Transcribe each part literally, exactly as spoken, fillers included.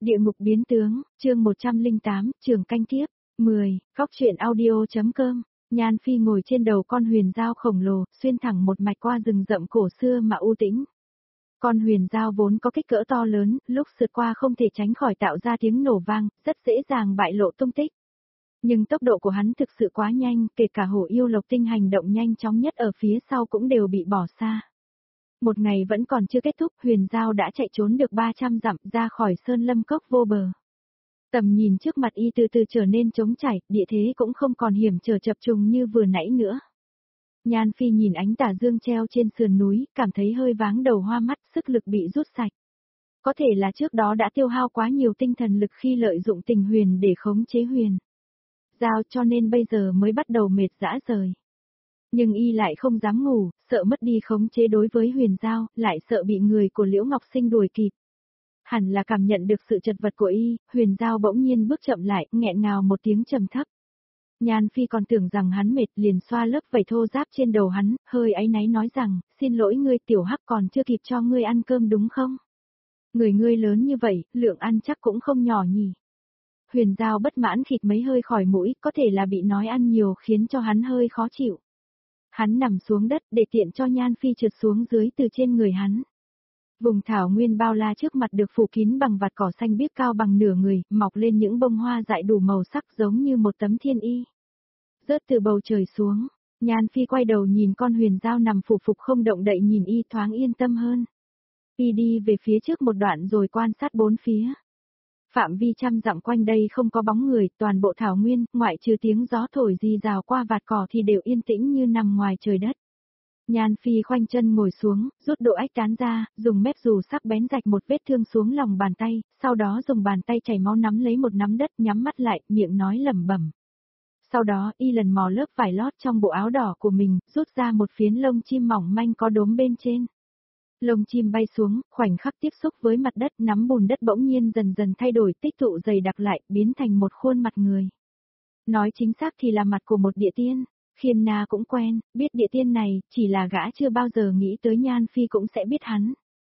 Địa ngục biến tướng, chương một trăm lẻ tám, trường canh kiếp, mười, góc truyện audio.com, Nhan Phi ngồi trên đầu con huyền dao khổng lồ, xuyên thẳng một mạch qua rừng rậm cổ xưa mà u tĩnh. Con huyền dao vốn có kích cỡ to lớn, lúc sượt qua không thể tránh khỏi tạo ra tiếng nổ vang, rất dễ dàng bại lộ tung tích. Nhưng tốc độ của hắn thực sự quá nhanh, kể cả hổ yêu lộc tinh hành động nhanh chóng nhất ở phía sau cũng đều bị bỏ xa. Một ngày vẫn còn chưa kết thúc, huyền dao đã chạy trốn được ba trăm dặm ra khỏi sơn lâm cốc vô bờ. Tầm nhìn trước mặt y từ từ trở nên trống trải, địa thế cũng không còn hiểm trở chập trùng như vừa nãy nữa. Nhan Phi nhìn ánh tà dương treo trên sườn núi, cảm thấy hơi váng đầu hoa mắt, sức lực bị rút sạch. Có thể là trước đó đã tiêu hao quá nhiều tinh thần lực khi lợi dụng tình huyền để khống chế huyền dao, cho nên bây giờ mới bắt đầu mệt rã rời. Nhưng y lại không dám ngủ, sợ mất đi khống chế đối với huyền dao, lại sợ bị người của Liễu Ngọc Sinh đuổi kịp. Hẳn là cảm nhận được sự chật vật của y, huyền dao bỗng nhiên bước chậm lại, nghẹn ngào một tiếng trầm thấp. Nhan Phi còn tưởng rằng hắn mệt, liền xoa lớp vảy thô ráp trên đầu hắn, hơi áy náy nói rằng, xin lỗi ngươi tiểu hắc, còn chưa kịp cho ngươi ăn cơm đúng không? Người ngươi lớn như vậy, lượng ăn chắc cũng không nhỏ nhỉ. Huyền dao bất mãn khịt mấy hơi khỏi mũi, có thể là bị nói ăn nhiều khiến cho hắn hơi khó chịu. Hắn nằm xuống đất để tiện cho Nhan Phi trượt xuống dưới từ trên người hắn. Vùng thảo nguyên bao la trước mặt được phủ kín bằng vạt cỏ xanh biếc cao bằng nửa người, mọc lên những bông hoa dại đủ màu sắc giống như một tấm thiên y. Rớt từ bầu trời xuống, Nhan Phi quay đầu nhìn con huyền dao nằm phủ phục không động đậy nhìn y thoáng yên tâm hơn. Y đi về phía trước một đoạn rồi quan sát bốn phía. Phạm vi trăm dặm quanh đây không có bóng người, toàn bộ thảo nguyên, ngoại trừ tiếng gió thổi rì rào qua vạt cỏ thì đều yên tĩnh như nằm ngoài trời đất. Nhan Phi khoanh chân ngồi xuống, rút độ ách tán ra, dùng mép dù sắc bén rạch một vết thương xuống lòng bàn tay, sau đó dùng bàn tay chảy máu nắm lấy một nắm đất, nhắm mắt lại, miệng nói lẩm bẩm. Sau đó, y lần mò lớp vải lót trong bộ áo đỏ của mình, rút ra một phiến lông chim mỏng manh có đốm bên trên. Lông chim bay xuống, khoảnh khắc tiếp xúc với mặt đất, nắm bùn đất bỗng nhiên dần dần thay đổi, tích tụ dày đặc lại, biến thành một khuôn mặt người. Nói chính xác thì là mặt của một địa tiên. Khiên Na cũng quen, biết địa tiên này, chỉ là gã chưa bao giờ nghĩ tới Nhan Phi cũng sẽ biết hắn.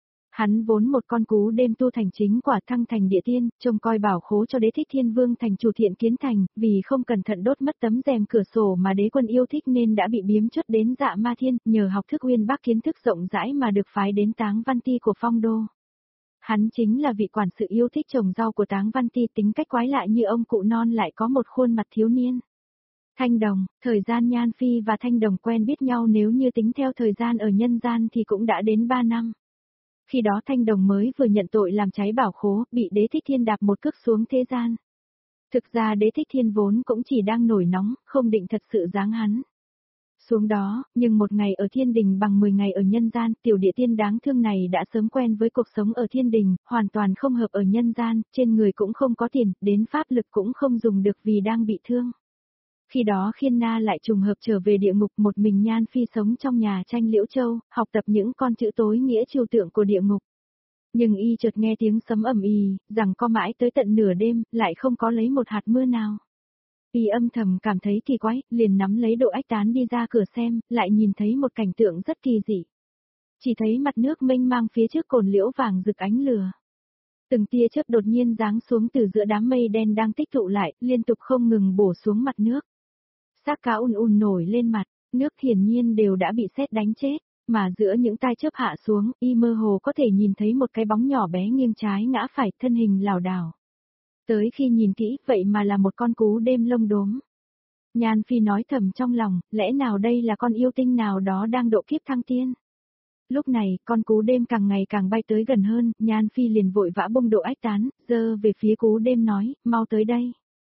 Hắn vốn một con cú đêm tu thành chính quả thăng thành địa tiên, trông coi bảo khố cho Đế Thích Thiên Vương thành chủ Thiện Kiến Thành, vì không cẩn thận đốt mất tấm rèm cửa sổ mà đế quân yêu thích nên đã bị biếm chất đến Dạ Ma Thiên, nhờ học thức uyên bác kiến thức rộng rãi mà được phái đến Táng Văn Ti của Phong Đô. Hắn chính là vị quản sự yêu thích trồng rau của Táng Văn Ti, tính cách quái lạ như ông cụ non lại có một khuôn mặt thiếu niên. Thanh Đồng, thời gian Nhan Phi và Thanh Đồng quen biết nhau nếu như tính theo thời gian ở nhân gian thì cũng đã đến ba năm. Khi đó Thanh Đồng mới vừa nhận tội làm cháy bảo khố, bị Đế Thích Thiên đạp một cước xuống thế gian. Thực ra Đế Thích Thiên vốn cũng chỉ đang nổi nóng, không định thật sự giáng hắn xuống đó, nhưng một ngày ở thiên đình bằng mười ngày ở nhân gian, tiểu địa tiên đáng thương này đã sớm quen với cuộc sống ở thiên đình, hoàn toàn không hợp ở nhân gian, trên người cũng không có tiền, đến pháp lực cũng không dùng được vì đang bị thương. Khi đó Khiên Na lại trùng hợp trở về địa ngục, một mình Nhan Phi sống trong nhà tranh Liễu Châu, học tập những con chữ tối nghĩa trừu tượng của địa ngục. Nhưng y chợt nghe tiếng sấm ầm ì, rằng co mãi tới tận nửa đêm, lại không có lấy một hạt mưa nào. Y âm thầm cảm thấy kỳ quái, liền nắm lấy độ ách tán đi ra cửa xem, lại nhìn thấy một cảnh tượng rất kỳ dị. Chỉ thấy mặt nước mênh mang phía trước cồn liễu vàng rực ánh lửa. Từng tia chớp đột nhiên giáng xuống từ giữa đám mây đen đang tích tụ lại, liên tục không ngừng bổ xuống mặt nước. Xác cá ùn ùn nổi lên mặt, nước hiển nhiên đều đã bị sét đánh chết, mà giữa những tai chớp hạ xuống, y mơ hồ có thể nhìn thấy một cái bóng nhỏ bé nghiêng trái ngã phải, thân hình lảo đảo. Tới khi nhìn kỹ, vậy mà là một con cú đêm lông đốm. Nhan Phi nói thầm trong lòng, lẽ nào đây là con yêu tinh nào đó đang độ kiếp thăng tiên? Lúc này, con cú đêm càng ngày càng bay tới gần hơn, Nhan Phi liền vội vã bung độ ách tán, giơ về phía cú đêm nói, mau tới đây.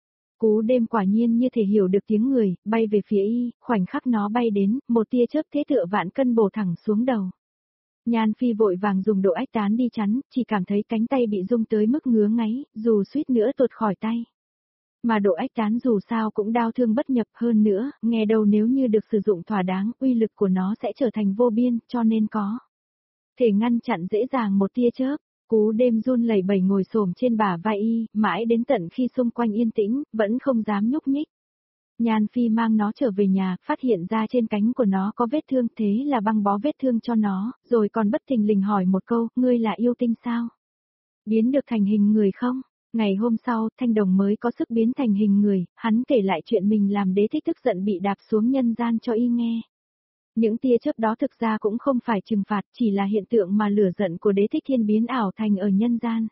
Cú đêm quả nhiên như thể hiểu được tiếng người, bay về phía y, khoảnh khắc nó bay đến, một tia chớp thế tựa vạn cân bổ thẳng xuống đầu. Nhan Phi vội vàng dùng độ ách tán đi chắn, chỉ cảm thấy cánh tay bị rung tới mức ngứa ngáy, dù suýt nữa tuột khỏi tay. Mà độ ách tán dù sao cũng đau thương bất nhập, hơn nữa, nghe đầu nếu như được sử dụng thỏa đáng, uy lực của nó sẽ trở thành vô biên, cho nên có thể ngăn chặn dễ dàng một tia chớp. Cú đêm run lẩy bẩy ngồi xổm trên bả vai y, mãi đến tận khi xung quanh yên tĩnh, vẫn không dám nhúc nhích. Nhan Phi mang nó trở về nhà, phát hiện ra trên cánh của nó có vết thương, thế là băng bó vết thương cho nó, rồi còn bất thình lình hỏi một câu, ngươi là yêu tinh sao? Biến được thành hình người không? Ngày hôm sau, Thanh Đồng mới có sức biến thành hình người, hắn kể lại chuyện mình làm đế thích tức giận bị đạp xuống nhân gian cho y nghe. Những tia chớp đó thực ra cũng không phải trừng phạt, chỉ là hiện tượng mà lửa giận của đế thích thiên biến ảo thành ở nhân gian.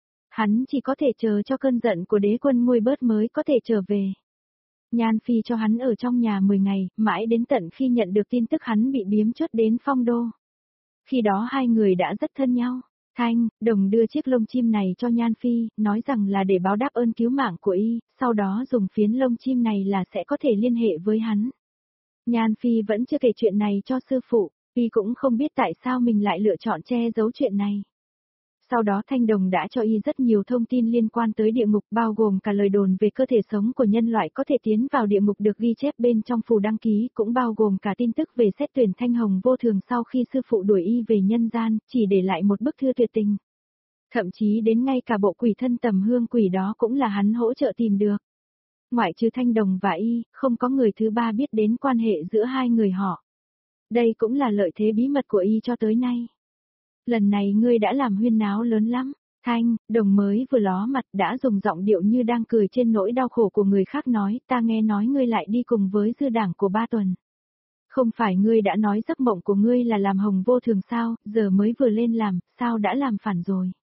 Hắn chỉ có thể chờ cho cơn giận của đế quân nguôi bớt mới có thể trở về. Nhan Phi cho hắn ở trong nhà mười ngày, mãi đến tận khi nhận được tin tức hắn bị biếm chốt đến Phong Đô. Khi đó hai người đã rất thân nhau. Thanh, Đồng đưa chiếc lông chim này cho Nhan Phi, nói rằng là để báo đáp ơn cứu mạng của y, sau đó dùng phiến lông chim này là sẽ có thể liên hệ với hắn. Nhan Phi vẫn chưa kể chuyện này cho sư phụ, y cũng không biết tại sao mình lại lựa chọn che giấu chuyện này. Sau đó Thanh Đồng đã cho y rất nhiều thông tin liên quan tới địa ngục, bao gồm cả lời đồn về cơ thể sống của nhân loại có thể tiến vào địa ngục được ghi chép bên trong phù đăng ký, cũng bao gồm cả tin tức về xét tuyển Thanh Hồng vô thường sau khi sư phụ đuổi y về nhân gian, chỉ để lại một bức thư tuyệt tình. Thậm chí đến ngay cả bộ quỷ thân tầm hương quỷ đó cũng là hắn hỗ trợ tìm được. Ngoại trừ Thanh Đồng và y, không có người thứ ba biết đến quan hệ giữa hai người họ. Đây cũng là lợi thế bí mật của y cho tới nay. Lần này ngươi đã làm huyên náo lớn lắm. Thanh, Đồng mới vừa ló mặt đã dùng giọng điệu như đang cười trên nỗi đau khổ của người khác nói, ta nghe nói ngươi lại đi cùng với dư đảng của ba tuần. Không phải ngươi đã nói giấc mộng của ngươi là làm hồng vô thường sao, giờ mới vừa lên làm, sao đã làm phản rồi.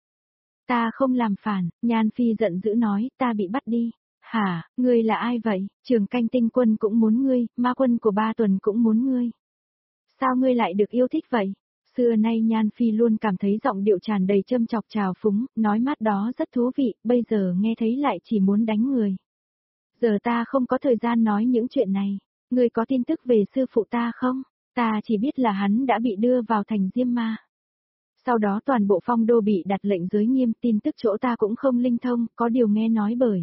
Ta không làm phản, Nhan Phi giận dữ nói, ta bị bắt đi. Hả, ngươi là ai vậy? Trường Canh Tinh Quân cũng muốn ngươi, ma quân của ba tuần cũng muốn ngươi. Sao ngươi lại được yêu thích vậy? Xưa nay Nhan Phi luôn cảm thấy giọng điệu tràn đầy châm chọc trào phúng, nói mát đó rất thú vị, bây giờ nghe thấy lại chỉ muốn đánh người. Giờ ta không có thời gian nói những chuyện này. Ngươi có tin tức về sư phụ ta không? Ta chỉ biết là hắn đã bị đưa vào thành Diêm Ma. Sau đó toàn bộ Phong Đô bị đặt lệnh giới nghiêm, tin tức chỗ ta cũng không linh thông, có điều nghe nói bởi.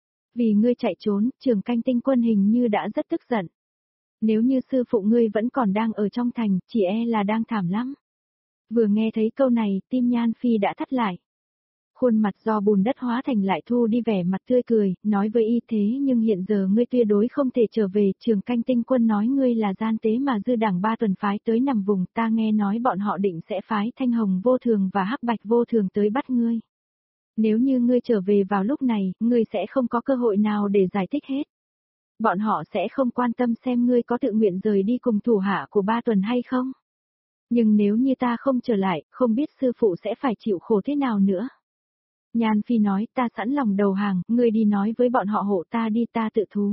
Vì ngươi chạy trốn, Trường Canh Tinh Quân hình như đã rất tức giận. Nếu như sư phụ ngươi vẫn còn đang ở trong thành, chỉ e là đang thảm lắm. Vừa nghe thấy câu này, tim Nhan Phi đã thắt lại. Khuôn mặt do bùn đất hóa thành lại thu đi vẻ mặt tươi cười, nói với y thế nhưng hiện giờ ngươi tuyệt đối không thể trở về, Trường Canh Tinh Quân nói ngươi là gian tế mà dư đảng ba tuần phái tới nằm vùng, ta nghe nói bọn họ định sẽ phái Thanh Hồng vô thường và Hắc Bạch vô thường tới bắt ngươi. Nếu như ngươi trở về vào lúc này, ngươi sẽ không có cơ hội nào để giải thích hết. Bọn họ sẽ không quan tâm xem ngươi có tự nguyện rời đi cùng thủ hạ của ba tuần hay không. Nhưng nếu như ta không trở lại, không biết sư phụ sẽ phải chịu khổ thế nào nữa. Nhan Phi nói, ta sẵn lòng đầu hàng, ngươi đi nói với bọn họ hộ ta đi, ta tự thú.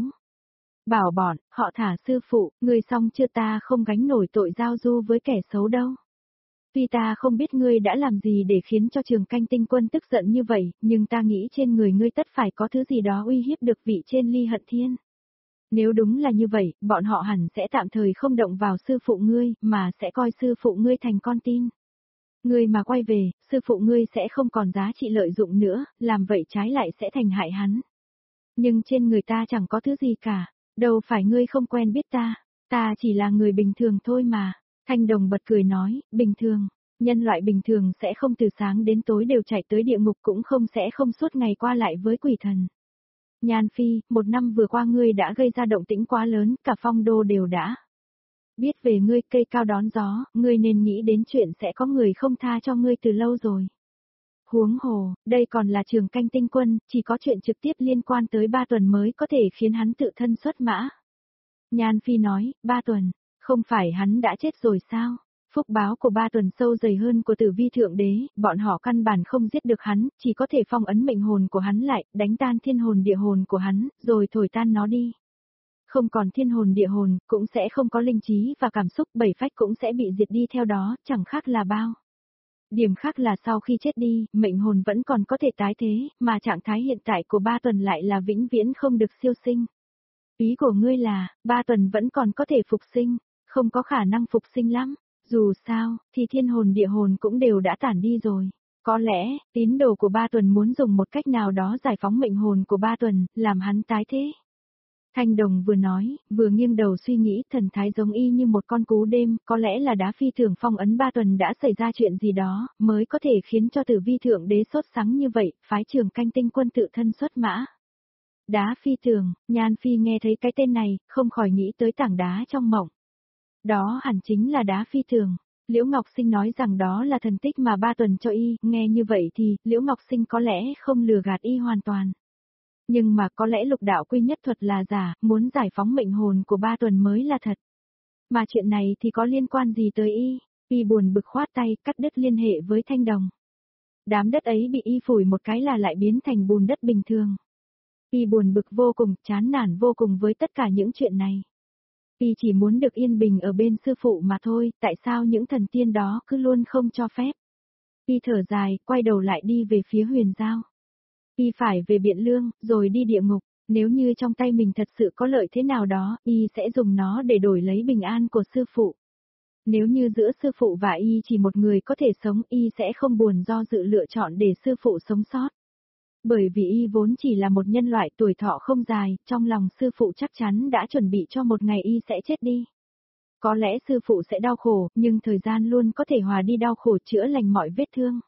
Bảo bọn, họ thả sư phụ, ngươi xong chưa, ta không gánh nổi tội giao du với kẻ xấu đâu. Tuy ta không biết ngươi đã làm gì để khiến cho Trường Canh Tinh Quân tức giận như vậy, nhưng ta nghĩ trên người ngươi tất phải có thứ gì đó uy hiếp được vị trên Ly Hận Thiên. Nếu đúng là như vậy, bọn họ hẳn sẽ tạm thời không động vào sư phụ ngươi, mà sẽ coi sư phụ ngươi thành con tin. Ngươi mà quay về, sư phụ ngươi sẽ không còn giá trị lợi dụng nữa, làm vậy trái lại sẽ thành hại hắn. Nhưng trên người ta chẳng có thứ gì cả, đâu phải ngươi không quen biết ta, ta chỉ là người bình thường thôi mà. Thanh Đồng bật cười nói, bình thường, nhân loại bình thường sẽ không từ sáng đến tối đều chạy tới địa ngục, cũng không sẽ không suốt ngày qua lại với quỷ thần. Nhan Phi, một năm vừa qua ngươi đã gây ra động tĩnh quá lớn, cả Phong Đô đều đã biết về ngươi, cây cao đón gió, ngươi nên nghĩ đến chuyện sẽ có người không tha cho ngươi từ lâu rồi. Huống hồ, đây còn là Trường Canh Tinh Quân, chỉ có chuyện trực tiếp liên quan tới ba tuần mới có thể khiến hắn tự thân xuất mã. Nhan Phi nói, ba tuần, không phải hắn đã chết rồi sao? Phúc báo của ba tuần sâu dày hơn của Tử Vi Thượng Đế, bọn họ căn bản không giết được hắn, chỉ có thể phong ấn mệnh hồn của hắn lại, đánh tan thiên hồn địa hồn của hắn, rồi thổi tan nó đi. Không còn thiên hồn địa hồn, cũng sẽ không có linh trí và cảm xúc, bảy phách cũng sẽ bị diệt đi theo đó, chẳng khác là bao. Điểm khác là sau khi chết đi, mệnh hồn vẫn còn có thể tái thế, mà trạng thái hiện tại của ba tuần lại là vĩnh viễn không được siêu sinh. Ý của ngươi là, ba tuần vẫn còn có thể phục sinh, không có khả năng phục sinh lắm. Dù sao, thì thiên hồn địa hồn cũng đều đã tản đi rồi. Có lẽ, tín đồ của ba tuần muốn dùng một cách nào đó giải phóng mệnh hồn của ba tuần, làm hắn tái thế. Thanh Đồng vừa nói, vừa nghiêng đầu suy nghĩ, thần thái giống y như một con cú đêm, có lẽ là đá phi thường phong ấn ba tuần đã xảy ra chuyện gì đó, mới có thể khiến cho Tử Vi Thượng Đế sốt sắng như vậy, phái Trường Canh Tinh Quân tự thân xuất mã. Đá phi thường, Nhan Phi nghe thấy cái tên này, không khỏi nghĩ tới tảng đá trong mộng. Đó hẳn chính là đá phi thường. Liễu Ngọc Sinh nói rằng đó là thần tích mà ba tuần cho y, nghe như vậy thì, Liễu Ngọc Sinh có lẽ không lừa gạt y hoàn toàn. Nhưng mà có lẽ lục đạo quy nhất thuật là giả, muốn giải phóng mệnh hồn của ba tuần mới là thật. Mà chuyện này thì có liên quan gì tới y? Y buồn bực khoát tay, cắt đứt liên hệ với Thanh Đồng. Đám đất ấy bị y phủi một cái là lại biến thành bùn đất bình thường. Y buồn bực vô cùng, chán nản vô cùng với tất cả những chuyện này. Y chỉ muốn được yên bình ở bên sư phụ mà thôi, tại sao những thần tiên đó cứ luôn không cho phép. Y thở dài, quay đầu lại đi về phía Huyền Giao. Y phải về Biện Lương, rồi đi địa ngục, nếu như trong tay mình thật sự có lợi thế nào đó, Y sẽ dùng nó để đổi lấy bình an của sư phụ. Nếu như giữa sư phụ và Y chỉ một người có thể sống, Y sẽ không buồn do dự lựa chọn để sư phụ sống sót. Bởi vì Y vốn chỉ là một nhân loại tuổi thọ không dài, trong lòng sư phụ chắc chắn đã chuẩn bị cho một ngày Y sẽ chết đi. Có lẽ sư phụ sẽ đau khổ, nhưng thời gian luôn có thể hòa đi đau khổ, chữa lành mọi vết thương.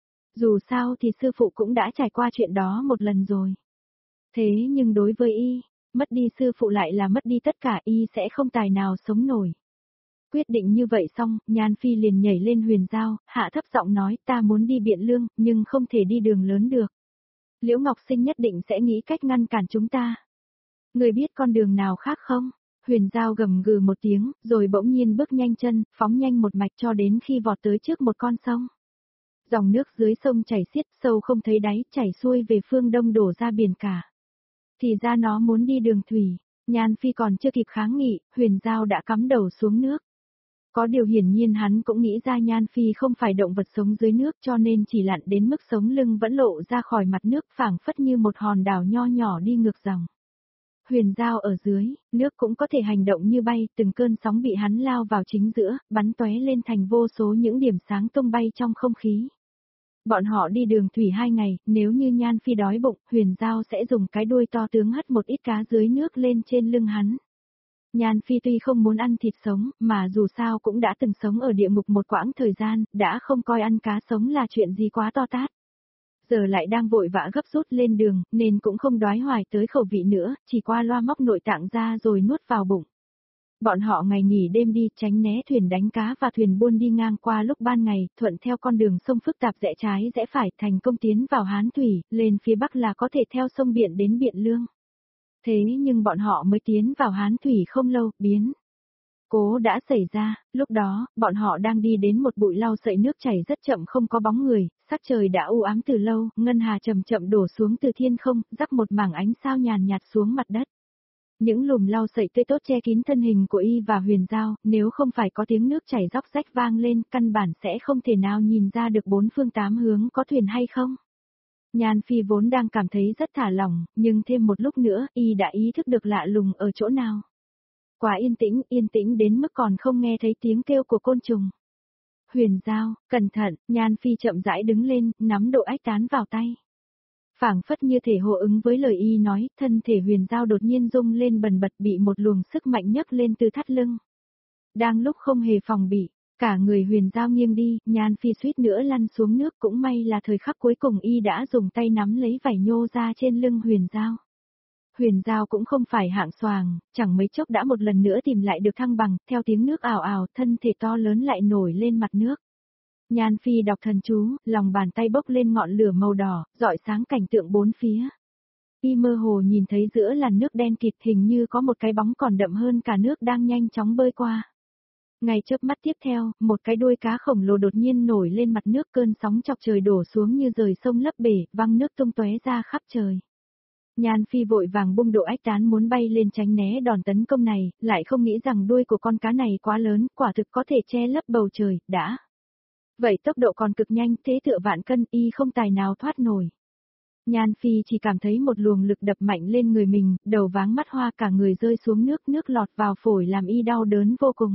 Dù sao thì sư phụ cũng đã trải qua chuyện đó một lần rồi. Thế nhưng đối với Y, mất đi sư phụ lại là mất đi tất cả, Y sẽ không tài nào sống nổi. Quyết định như vậy xong, Nhan Phi liền nhảy lên Huyền Giao, hạ thấp giọng nói, ta muốn đi Biện Lương, nhưng không thể đi đường lớn được. Liễu Ngọc Sinh nhất định sẽ nghĩ cách ngăn cản chúng ta. Người biết con đường nào khác không? Huyền Giao gầm gừ một tiếng, rồi bỗng nhiên bước nhanh chân, phóng nhanh một mạch cho đến khi vọt tới trước một con sông. Dòng nước dưới sông chảy xiết, sâu không thấy đáy, chảy xuôi về phương đông đổ ra biển cả. Thì ra nó muốn đi đường thủy, Nhan Phi còn chưa kịp kháng nghị, Huyền Giao đã cắm đầu xuống nước. Có điều hiển nhiên hắn cũng nghĩ ra Nhan Phi không phải động vật sống dưới nước cho nên chỉ lặn đến mức sống lưng vẫn lộ ra khỏi mặt nước, phảng phất như một hòn đảo nho nhỏ đi ngược dòng. Huyền Giao ở dưới, nước cũng có thể hành động như bay, từng cơn sóng bị hắn lao vào chính giữa, bắn tóe lên thành vô số những điểm sáng tung bay trong không khí. Bọn họ đi đường thủy hai ngày, nếu như Nhan Phi đói bụng, Huyền Giao sẽ dùng cái đuôi to tướng hất một ít cá dưới nước lên trên lưng hắn. Nhan Phi tuy không muốn ăn thịt sống, mà dù sao cũng đã từng sống ở địa ngục một quãng thời gian, đã không coi ăn cá sống là chuyện gì quá to tát. Giờ lại đang vội vã gấp rút lên đường, nên cũng không đoái hoài tới khẩu vị nữa, chỉ qua loa móc nội tạng ra rồi nuốt vào bụng. Bọn họ ngày nghỉ đêm đi, tránh né thuyền đánh cá và thuyền buôn đi ngang qua lúc ban ngày, thuận theo con đường sông phức tạp rẽ trái rẽ phải, thành công tiến vào Hán Thủy, lên phía bắc là có thể theo sông Biện đến Biện Lương. Thế nhưng bọn họ mới tiến vào Hán Thủy không lâu, biến cố đã xảy ra, lúc đó, bọn họ đang đi đến một bụi lau sậy nước chảy rất chậm không có bóng người, sắc trời đã u ám từ lâu, ngân hà chậm chậm đổ xuống từ thiên không, rắc một mảng ánh sao nhàn nhạt xuống mặt đất. Những lùm lau sậy tươi tốt che kín thân hình của Y và Huyền Giao, nếu không phải có tiếng nước chảy róc rách vang lên, căn bản sẽ không thể nào nhìn ra được bốn phương tám hướng có thuyền hay không. Nhan Phi vốn đang cảm thấy rất thả lỏng, nhưng thêm một lúc nữa, Y đã ý thức được lạ lùng ở chỗ nào. Quá yên tĩnh, yên tĩnh đến mức còn không nghe thấy tiếng kêu của côn trùng. Huyền Giao, cẩn thận, Nhan Phi chậm rãi đứng lên, nắm độ ách tán vào tay. Phảng phất như thể hô ứng với lời Y nói, thân thể Huyền Giao đột nhiên rung lên bần bật, bị một luồng sức mạnh nhấc lên từ thắt lưng. Đang lúc không hề phòng bị, cả người Huyền Giao nghiêng đi, Nhan Phi suýt nữa lăn xuống nước, cũng may là thời khắc cuối cùng Y đã dùng tay nắm lấy vảy nhô ra trên lưng Huyền Giao. Huyền Giao cũng không phải hạng xoàng, chẳng mấy chốc đã một lần nữa tìm lại được thăng bằng, theo tiếng nước ảo ảo, thân thể to lớn lại nổi lên mặt nước. Nhan Phi đọc thần chú, lòng bàn tay bốc lên ngọn lửa màu đỏ, rọi sáng cảnh tượng bốn phía. Y mơ hồ nhìn thấy giữa làn nước đen kịt, hình như có một cái bóng còn đậm hơn cả nước đang nhanh chóng bơi qua. Ngay chớp mắt tiếp theo, một cái đuôi cá khổng lồ đột nhiên nổi lên mặt nước, cơn sóng chọc trời đổ xuống như rời sông lấp bể, văng nước tung tóe ra khắp trời. Nhan Phi vội vàng bung độ ách tán muốn bay lên tránh né đòn tấn công này, lại không nghĩ rằng đuôi của con cá này quá lớn, quả thực có thể che lấp bầu trời, đã. Vậy tốc độ còn cực nhanh, thế tựa vạn cân, Y không tài nào thoát nổi. Nhan Phi chỉ cảm thấy một luồng lực đập mạnh lên người mình, đầu váng mắt hoa, cả người rơi xuống nước, nước lọt vào phổi làm Y đau đớn vô cùng.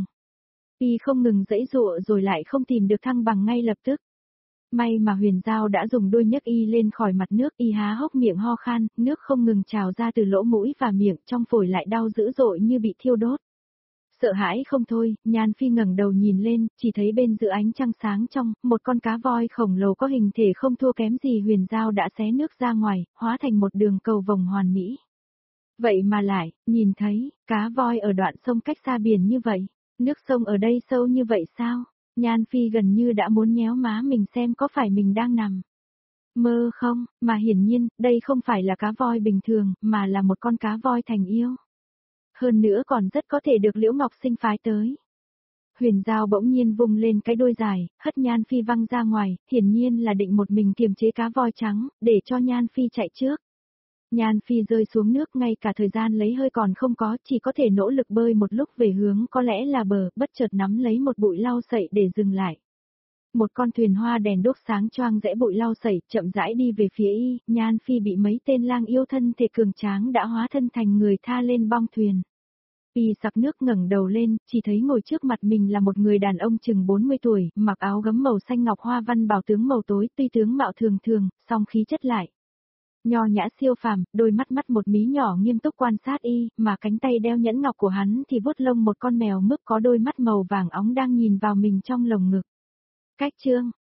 Y không ngừng giãy giụa rồi lại không tìm được thăng bằng ngay lập tức. May mà Huyền Giao đã dùng đuôi nhấc Y lên khỏi mặt nước, Y há hốc miệng ho khan, nước không ngừng trào ra từ lỗ mũi và miệng, trong phổi lại đau dữ dội như bị thiêu đốt. Sợ hãi không thôi, Nhan Phi ngẩng đầu nhìn lên, chỉ thấy bên giữa ánh trăng sáng trong, một con cá voi khổng lồ có hình thể không thua kém gì Huyền Giao đã xé nước ra ngoài, hóa thành một đường cầu vồng hoàn mỹ. Vậy mà lại, nhìn thấy, cá voi ở đoạn sông cách xa biển như vậy, nước sông ở đây sâu như vậy sao? Nhan Phi gần như đã muốn nhéo má mình xem có phải mình đang nằm mơ không, mà hiển nhiên, đây không phải là cá voi bình thường, mà là một con cá voi thành yêu. Hơn nữa còn rất có thể được Liễu Ngọc Sinh phái tới. Huyền Giao bỗng nhiên vung lên cái đuôi dài, hất Nhan Phi văng ra ngoài, hiển nhiên là định một mình kiềm chế cá voi trắng, để cho Nhan Phi chạy trước. Nhan Phi rơi xuống nước, ngay cả thời gian lấy hơi còn không có, chỉ có thể nỗ lực bơi một lúc về hướng có lẽ là bờ, bất chợt nắm lấy một bụi lau sậy để dừng lại. Một con thuyền hoa đèn đuốc sáng choang rẽ bụi lau sậy, chậm rãi đi về phía y, Nhan Phi bị mấy tên lang yêu thân thể cường tráng đã hóa thân thành người tha lên bong thuyền. Y sặc nước ngẩng đầu lên, chỉ thấy ngồi trước mặt mình là một người đàn ông chừng bốn mươi tuổi, mặc áo gấm màu xanh ngọc hoa văn bảo tướng màu tối, tuy tướng mạo thường thường, song khí chất lại nho nhã siêu phàm, đôi mắt mắt một mí nhỏ nghiêm túc quan sát y, mà cánh tay đeo nhẫn ngọc của hắn thì vuốt lông một con mèo mướp có đôi mắt màu vàng óng đang nhìn vào mình trong lồng ngực. Cách chương